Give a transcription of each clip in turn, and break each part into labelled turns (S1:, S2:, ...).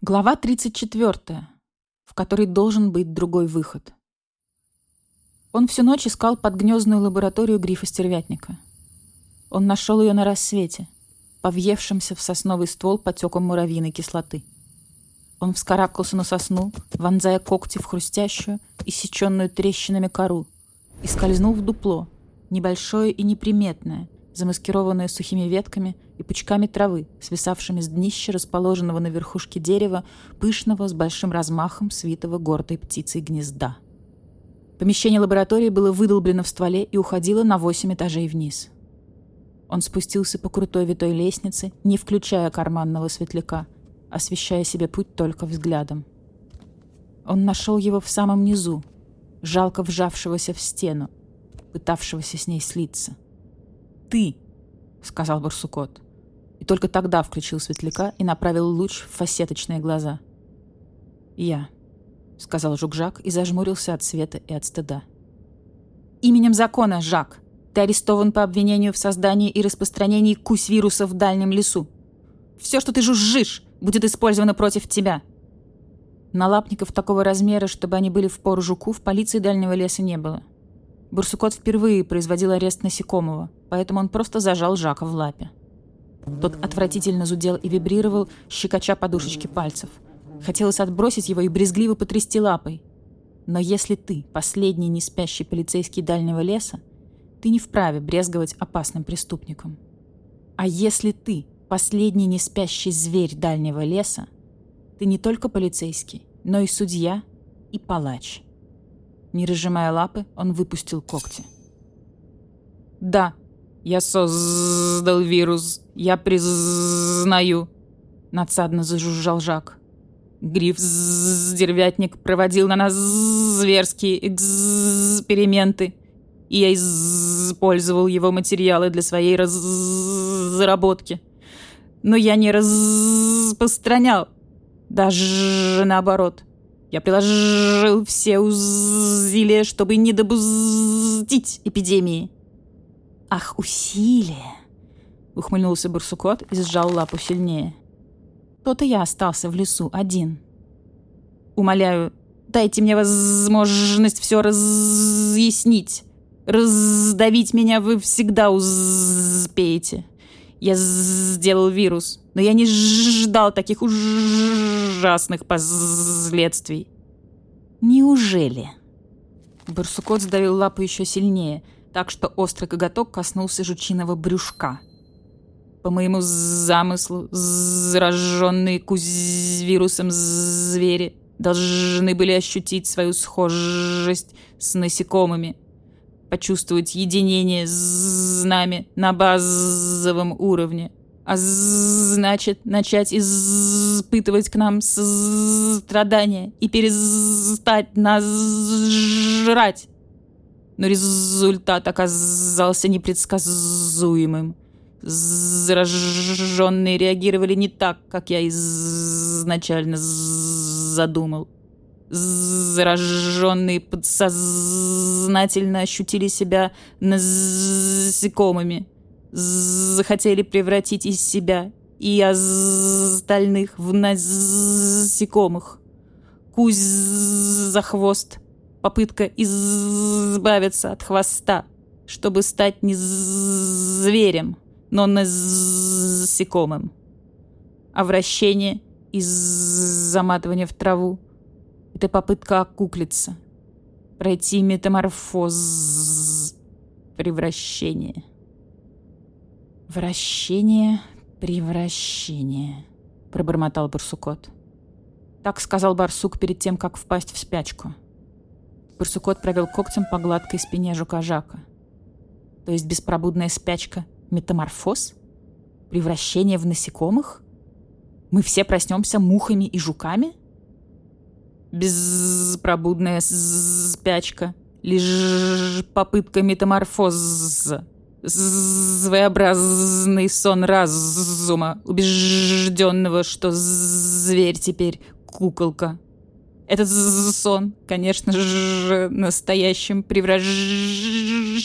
S1: Глава 34, в которой должен быть другой выход. Он всю ночь искал подгнёздную лабораторию грифа-стервятника. Он нашел ее на рассвете, по въевшимся в сосновый ствол потекам муравьиной кислоты. Он вскарабкался на сосну, вонзая когти в хрустящую, иссеченную трещинами кору, и скользнул в дупло, небольшое и неприметное, замаскированное сухими ветками и пучками травы, свисавшими с днища расположенного на верхушке дерева, пышного, с большим размахом, свитого гордой птицей гнезда. Помещение лаборатории было выдолблено в стволе и уходило на 8 этажей вниз. Он спустился по крутой витой лестнице, не включая карманного светляка, освещая себе путь только взглядом. Он нашел его в самом низу, жалко вжавшегося в стену, пытавшегося с ней слиться. «Ты!» — сказал Барсукот. И только тогда включил светляка и направил луч в фасеточные глаза. «Я», — сказал Жук-Жак и зажмурился от света и от стыда. «Именем закона, Жак, ты арестован по обвинению в создании и распространении кусь-вируса в дальнем лесу. Все, что ты жужжишь, будет использовано против тебя». Налапников такого размера, чтобы они были впору жуку, в полиции дальнего леса не было. Барсукот впервые производил арест насекомого, поэтому он просто зажал Жака в лапе. Тот отвратительно зудел и вибрировал, щекоча подушечки пальцев. Хотелось отбросить его и брезгливо потрясти лапой. Но если ты последний неспящий полицейский дальнего леса, ты не вправе брезговать опасным преступником. А если ты последний неспящий зверь дальнего леса, ты не только полицейский, но и судья и палач. Не разжимая лапы, он выпустил когти. «Да, я создал вирус, я признаю», — надсадно зажужжал Жак. «Гриф-стервятник проводил на нас зверские эксперименты, и я использовал его материалы для своей разработки. Но я не распространял, даже наоборот. Я приложил все усилия, чтобы не допустить эпидемии». «Ах, усилия!» — ухмыльнулся Барсукот и сжал лапу сильнее. «То-то я остался в лесу один. Умоляю, дайте мне возможность все разъяснить. Раздавить меня вы всегда успеете. Я сделал вирус, но я не ждал таких ужасных последствий». «Неужели?» Барсукот сдавил лапу еще сильнее, так что острый коготок коснулся жучиного брюшка. «По моему замыслу, зараженные кусь-вирусом звери должны были ощутить свою схожесть с насекомыми, почувствовать единение с нами на базовом уровне, а значит, начать испытывать к нам страдания и перестать нас жрать. Но результат оказался непредсказуемым. Зараженные реагировали не так, как я изначально задумал. Зараженные подсознательно ощутили себя насекомыми, захотели превратить из себя и остальных в насекомых. Кусь за хвост, попытка избавиться от хвоста, чтобы стать не зверем, но насекомым. А вращение и заматывание в траву — это попытка окуклиться, пройти метаморфоз, превращение. «Вращение, превращение», — пробормотал Барсукот. Так сказал барсук перед тем, как впасть в спячку. Барсукот провел когтем по гладкой спине жука-Жака. То есть беспробудная спячка — метаморфоз? Превращение в насекомых? Мы все проснемся мухами и жуками? Беспробудная спячка — лишь попытка метаморфоза. Своеобразный сон разума, убежденного, что зверь теперь куколка. Этот сон, конечно же, настоящим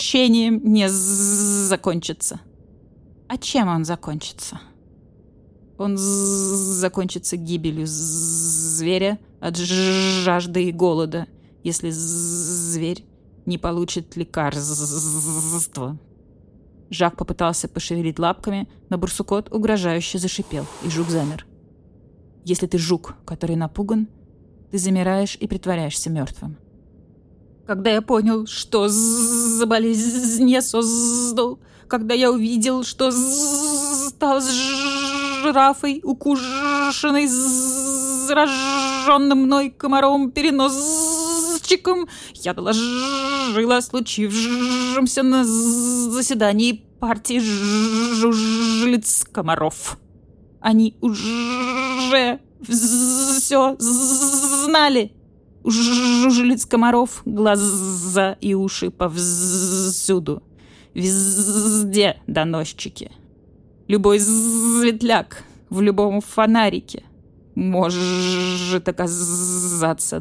S1: превращением не закончится. А чем он закончится? Он закончится гибелью зверя от жажды и голода, если зверь не получит лекарства. Жак попытался пошевелить лапками, но барсукот угрожающе зашипел, и жук замер. Если ты жук, который напуган, ты замираешь и притворяешься мертвым. Когда я понял, что за болезнь я создал, когда я увидел, что стал с жирафой, укушенной зараженным мной комаром-переносчиком, я доложила о случившемся на заседании партии жужелиц-комаров. Они уже все знали. У жужелиц-комаров глаза и уши повсюду. Везде доносчики. Любой светляк в любом фонарике может оказаться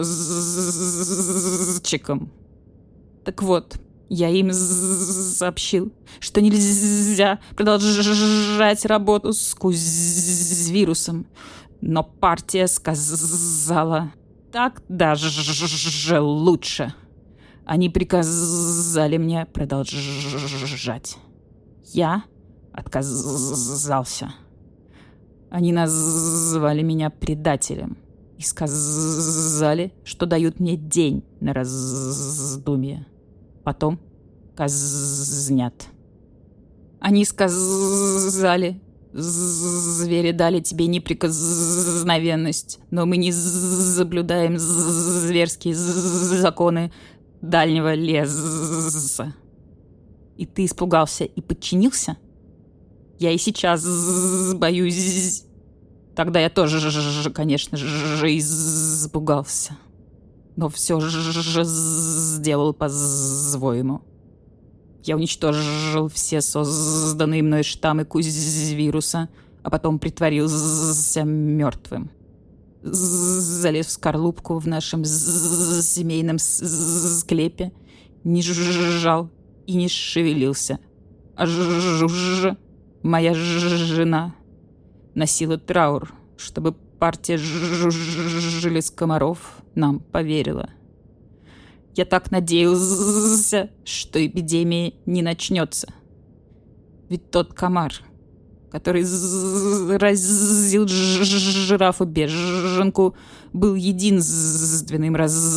S1: доносчиком. Так вот, я им сообщил, что нельзя продолжать работу с вирусом. Но партия сказала, так даже лучше. Они приказали мне продолжать. Я отказался. Они назвали меня предателем и сказали, что дают мне день на раздумье. Потом казнят. Они сказали, звери дали тебе неприкосновенность, но мы не соблюдаем зверские законы дальнего леса. И ты испугался и подчинился? Я и сейчас боюсь. Тогда я тоже, конечно же, испугался. Но все же сделал по-своему. Я уничтожил все созданные мной штаммы вируса, а потом притворился мертвым. Залез в скорлупку в нашем семейном склепе, не жужжал и не шевелился. А Жужа, моя жена, носила траур, чтобы партия жужелиц-комаров нам поверила. Я так надеялся, что эпидемия не начнется. Ведь тот комар, который заразил жирафу-беженку, был единственным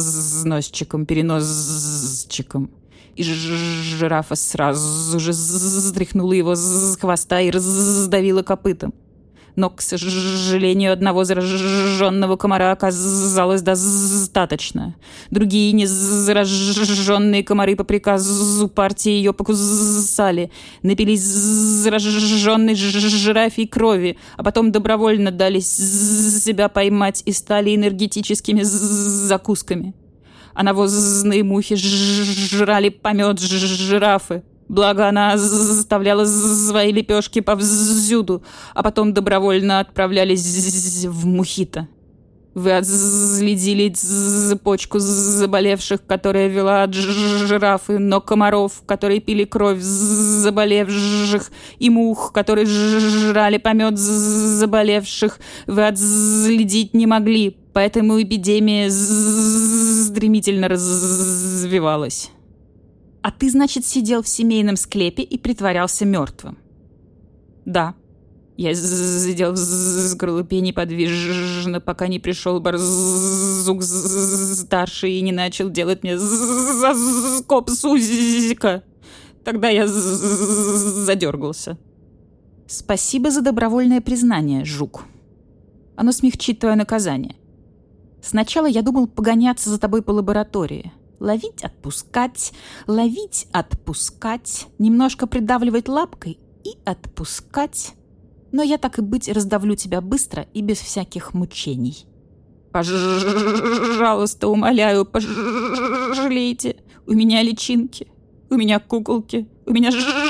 S1: разносчиком-переносчиком. И жирафа сразу же стряхнула его с хвоста и раздавила копытом. Но, к сожалению, одного зараженного комара оказалось достаточно. Другие незараженные комары по приказу партии ее покусали, напились зараженной жирафьей крови, а потом добровольно дали себя поймать и стали энергетическими закусками. А навозные мухи жрали помет жирафы. Благо она заставляла свои лепешки повсюду, а потом добровольно отправлялись в мухито. Вы отследили цепочку заболевших, которая вела от жирафы, но комаров, которые пили кровь заболевших, и мух, которые жрали помет заболевших, вы отследить не могли, поэтому эпидемия стремительно развивалась. А ты, значит, сидел в семейном склепе и притворялся мертвым? Да. Я сидел в скорлупе неподвижно, пока не пришел барсук-старший и не начал делать мне заскоб сузика. Тогда я задергался. Спасибо за добровольное признание, жук. Оно смягчит твое наказание. Сначала я думал погоняться за тобой по лаборатории. Ловить, отпускать, немножко придавливать лапкой и отпускать. Но я, так и быть, раздавлю тебя быстро и без всяких мучений. Пожалуйста, умоляю, пожалейте. У меня личинки, у меня куколки, у меня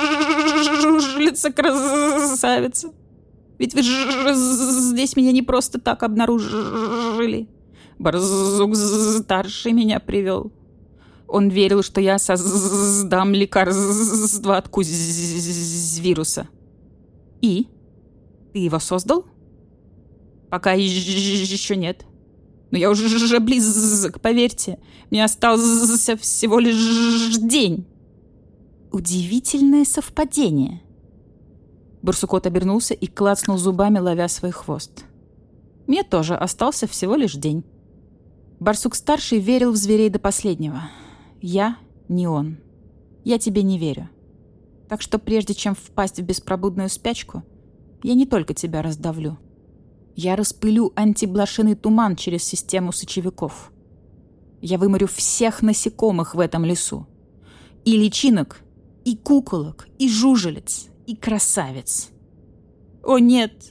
S1: жужелица-красавица. Ведь вы же здесь меня не просто так обнаружили. Барсук-старший меня привел. Он верил, что я создам лекарство от вируса. И? Ты его создал? Пока еще нет. Но я уже близок, поверьте. Мне остался всего лишь день. Удивительное совпадение. Барсукот обернулся и клацнул зубами, ловя свой хвост. Мне тоже остался всего лишь день. Барсук-старший верил в зверей до последнего. Я не он. Я тебе не верю. Так что прежде чем впасть в беспробудную спячку, я не только тебя раздавлю. Я распылю антиблошиный туман через систему сочевиков. Я выморю всех насекомых в этом лесу. И личинок, и куколок, и жужелиц, и красавиц. О нет!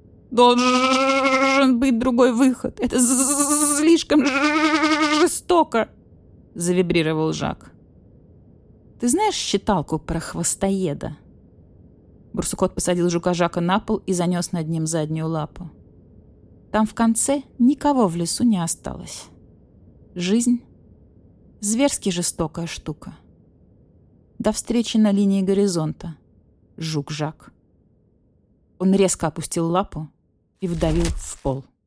S1: Должен быть другой выход. Это слишком жестоко! Завибрировал Жак. Ты знаешь считалку про хвостоеда? Барсукот посадил жука Жака на пол и занес над ним заднюю лапу. Там в конце никого в лесу не осталось. Жизнь — зверски жестокая штука. До встречи на линии горизонта, жук Жак. Он резко опустил лапу и вдавил в пол.